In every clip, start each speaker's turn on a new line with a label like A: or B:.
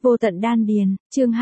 A: Vô tận đan điền, chương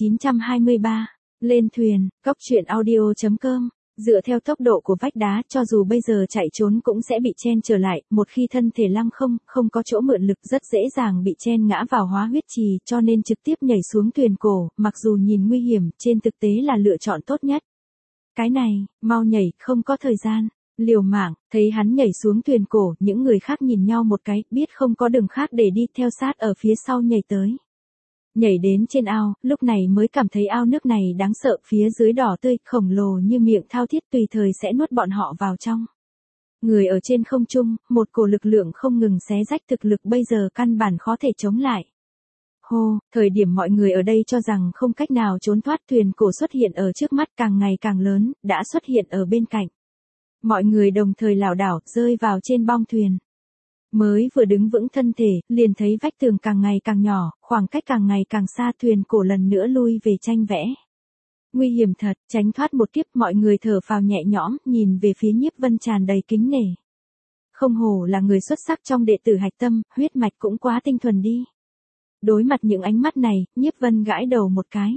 A: 2923. Lên thuyền, cóc truyện audio.com. Dựa theo tốc độ của vách đá, cho dù bây giờ chạy trốn cũng sẽ bị chen trở lại, một khi thân thể lăng không có chỗ mượn lực rất dễ dàng bị chen ngã vào hóa huyết trì, cho nên trực tiếp nhảy xuống thuyền cổ, mặc dù nhìn nguy hiểm, trên thực tế là lựa chọn tốt nhất. Cái này, mau nhảy, không có thời gian. Liều mạng, thấy hắn nhảy xuống thuyền cổ, những người khác nhìn nhau một cái, biết không có đường khác để đi, theo sát ở phía sau nhảy tới. Nhảy đến trên ao, lúc này mới cảm thấy ao nước này đáng sợ, phía dưới đỏ tươi, khổng lồ như miệng thao thiết tùy thời sẽ nuốt bọn họ vào trong. Người ở trên không trung, một cổ lực lượng không ngừng xé rách, thực lực bây giờ căn bản khó thể chống lại. Hô, thời điểm mọi người ở đây cho rằng không cách nào trốn thoát, thuyền cổ xuất hiện ở trước mắt càng ngày càng lớn, đã xuất hiện ở bên cạnh. Mọi người đồng thời lảo đảo, rơi vào trên bong thuyền. Mới vừa đứng vững thân thể, liền thấy vách tường càng ngày càng nhỏ, khoảng cách càng ngày càng xa, thuyền cổ lần nữa lui về tranh vẽ. Nguy hiểm thật, tránh thoát một kiếp, mọi người thở phào nhẹ nhõm, nhìn về phía Nhiếp Vân tràn đầy kính nể. Không hổ là người xuất sắc trong đệ tử hạch tâm, huyết mạch cũng quá tinh thuần đi. Đối mặt những ánh mắt này, Nhiếp Vân gãi đầu một cái.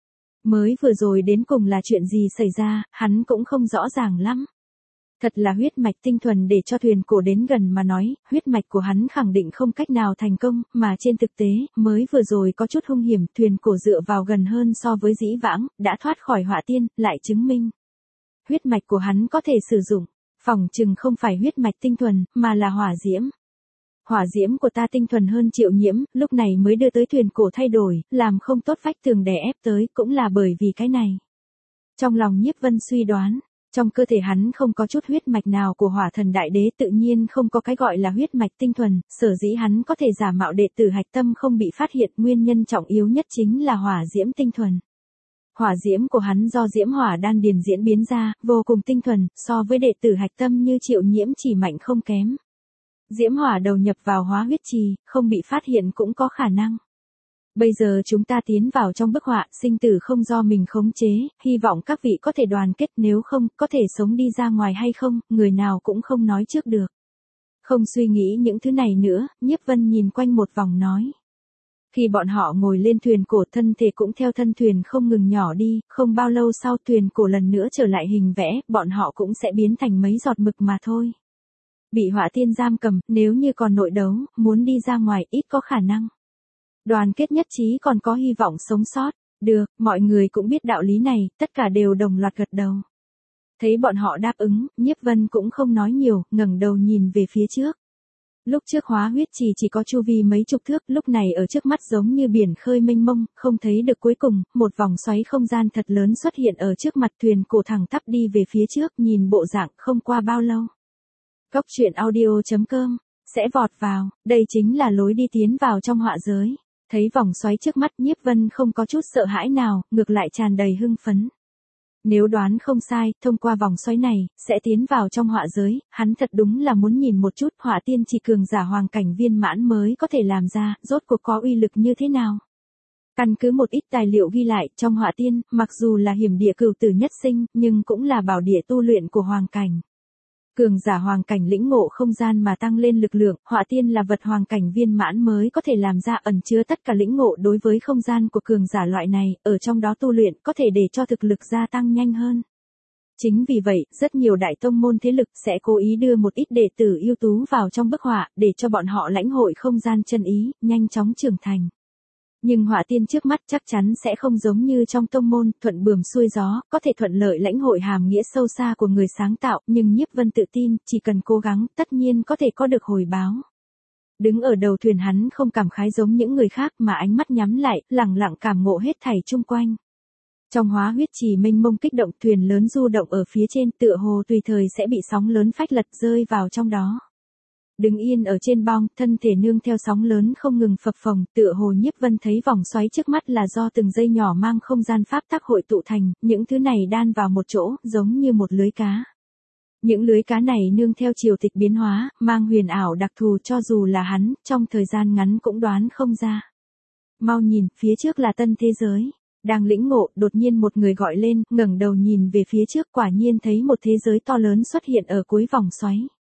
A: Mới vừa rồi đến cùng là chuyện gì xảy ra, hắn cũng không rõ ràng lắm. Thật là huyết mạch tinh thuần, để cho thuyền cổ đến gần mà nói, huyết mạch của hắn khẳng định không cách nào thành công, mà trên thực tế, mới vừa rồi có chút hung hiểm, thuyền cổ dựa vào gần hơn so với dĩ vãng, đã thoát khỏi hỏa tiên, lại chứng minh. Huyết mạch của hắn có thể sử dụng, phỏng chừng không phải huyết mạch tinh thuần, mà là hỏa diễm. Hỏa diễm của ta tinh thuần hơn Triệu Nhiễm, lúc này mới đưa tới thuyền cổ thay đổi, làm không tốt vách tường đè ép tới, cũng là bởi vì cái này. Trong lòng Nhiếp Vân suy đoán. Trong cơ thể hắn không có chút huyết mạch nào của hỏa thần đại đế, tự nhiên không có cái gọi là huyết mạch tinh thuần, sở dĩ hắn có thể giả mạo đệ tử hạch tâm không bị phát hiện, nguyên nhân trọng yếu nhất chính là hỏa diễm tinh thuần. Hỏa diễm của hắn do diễm hỏa đan điền diễn biến ra, vô cùng tinh thuần, so với đệ tử hạch tâm như Triệu Nhiễm chỉ mạnh không kém. Diễm hỏa đầu nhập vào hóa huyết trì, không bị phát hiện cũng có khả năng. Bây giờ chúng ta tiến vào trong bức họa, sinh tử không do mình khống chế, hy vọng các vị có thể đoàn kết, nếu không, có thể sống đi ra ngoài hay không, người nào cũng không nói trước được. Không suy nghĩ những thứ này nữa, Nhiếp Vân nhìn quanh một vòng nói. Khi bọn họ ngồi lên thuyền cổ, thân thể cũng theo thân thuyền không ngừng nhỏ đi, không bao lâu sau thuyền cổ lần nữa trở lại hình vẽ, bọn họ cũng sẽ biến thành mấy giọt mực mà thôi. Bị hỏa tiên giam cầm, nếu như còn nội đấu, muốn đi ra ngoài ít có khả năng. Đoàn kết nhất trí còn có hy vọng sống sót. Được, mọi người cũng biết đạo lý này, tất cả đều đồng loạt gật đầu. Thấy bọn họ đáp ứng, Nhiếp Vân cũng không nói nhiều, ngẩng đầu nhìn về phía trước. Lúc trước hóa huyết trì chỉ có chu vi mấy chục thước, lúc này ở trước mắt giống như biển khơi mênh mông, không thấy được cuối cùng, một vòng xoáy không gian thật lớn xuất hiện ở trước mặt, thuyền cổ thẳng tắp đi về phía trước, nhìn bộ dạng không qua bao lâu. Cóc truyện audio.com sẽ vọt vào, đây chính là lối đi tiến vào trong họa giới. Thấy vòng xoáy trước mắt, Nhiếp Vân không có chút sợ hãi nào, ngược lại tràn đầy hưng phấn. Nếu đoán không sai, thông qua vòng xoáy này, sẽ tiến vào trong họa giới, hắn thật đúng là muốn nhìn một chút hỏa tiên chỉ cường giả hoàng cảnh viên mãn mới có thể làm ra, rốt cuộc có uy lực như thế nào. Căn cứ một ít tài liệu ghi lại, trong hỏa tiên, mặc dù là hiểm địa cửu tử nhất sinh, nhưng cũng là bảo địa tu luyện của hoàng cảnh. Cường giả hoàng cảnh lĩnh ngộ không gian mà tăng lên lực lượng, hỏa tiên là vật hoàng cảnh viên mãn mới có thể làm ra, ẩn chứa tất cả lĩnh ngộ đối với không gian của cường giả loại này, ở trong đó tu luyện có thể để cho thực lực gia tăng nhanh hơn. Chính vì vậy, rất nhiều đại tông môn thế lực sẽ cố ý đưa một ít đệ tử ưu tú vào trong bức họa, để cho bọn họ lãnh hội không gian chân ý, nhanh chóng trưởng thành. Nhưng hỏa tiên trước mắt chắc chắn sẽ không giống như trong tông môn, thuận buồm xuôi gió, có thể thuận lợi lãnh hội hàm nghĩa sâu xa của người sáng tạo, nhưng Nhiếp Vân tự tin, chỉ cần cố gắng, tất nhiên có thể có được hồi báo. Đứng ở đầu thuyền hắn không cảm khái giống những người khác mà ánh mắt nhắm lại, lẳng lặng cảm ngộ hết thảy chung quanh. Trong hóa huyết trì mênh mông kích động, thuyền lớn du động ở phía trên, tựa hồ tùy thời sẽ bị sóng lớn phách lật rơi vào trong đó. Đứng yên ở trên bong, thân thể nương theo sóng lớn không ngừng phập phồng, tựa hồ Nhiếp Vân thấy vòng xoáy trước mắt là do từng dây nhỏ mang không gian pháp tắc hội tụ thành, những thứ này đan vào một chỗ, giống như một lưới cá. Những lưới cá này nương theo chiều tịch biến hóa, mang huyền ảo đặc thù, cho dù là hắn, trong thời gian ngắn cũng đoán không ra. Mau nhìn, phía trước là tân thế giới. Đang lĩnh ngộ, đột nhiên một người gọi lên, ngẩng đầu nhìn về phía trước, quả nhiên thấy một thế giới to lớn xuất hiện ở cuối vòng xoáy.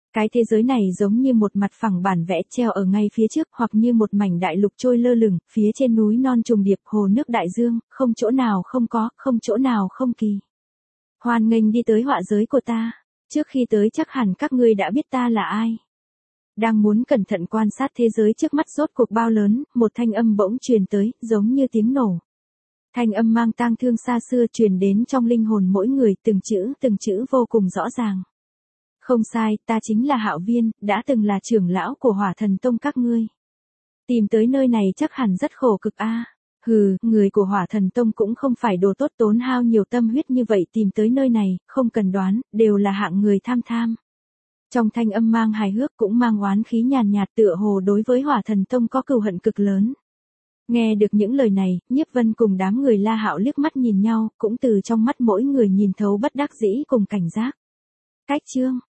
A: Cái thế giới này giống như một mặt phẳng bản vẽ treo ở ngay phía trước, hoặc như một mảnh đại lục trôi lơ lửng, phía trên núi non trùng điệp, hồ nước đại dương, không chỗ nào không có, không chỗ nào không kỳ. Hoan nghênh đi tới họa giới của ta. Trước khi tới chắc hẳn các ngươi đã biết ta là ai. Đang muốn cẩn thận quan sát thế giới trước mắt rốt cuộc bao lớn, một thanh âm bỗng truyền tới, giống như tiếng nổ. Thanh âm mang tang thương xa xưa truyền đến trong linh hồn mỗi người, từng chữ vô cùng rõ ràng. Không sai, ta chính là Hạo Viên, đã từng là trưởng lão của Hỏa Thần Tông các ngươi. Tìm tới nơi này chắc hẳn rất khổ cực a. Hừ, người của Hỏa Thần Tông cũng không phải đồ tốt, tốn hao nhiều tâm huyết như vậy tìm tới nơi này, không cần đoán, đều là hạng người tham tham. Trong thanh âm mang hài hước cũng mang oán khí nhàn nhạt, tựa hồ đối với Hỏa Thần Tông có cừu hận cực lớn. Nghe được những lời này, Nhiếp Vân cùng đám người La Hạo liếc mắt nhìn nhau, cũng từ trong mắt mỗi người nhìn thấu bất đắc dĩ cùng cảnh giác. Cách chương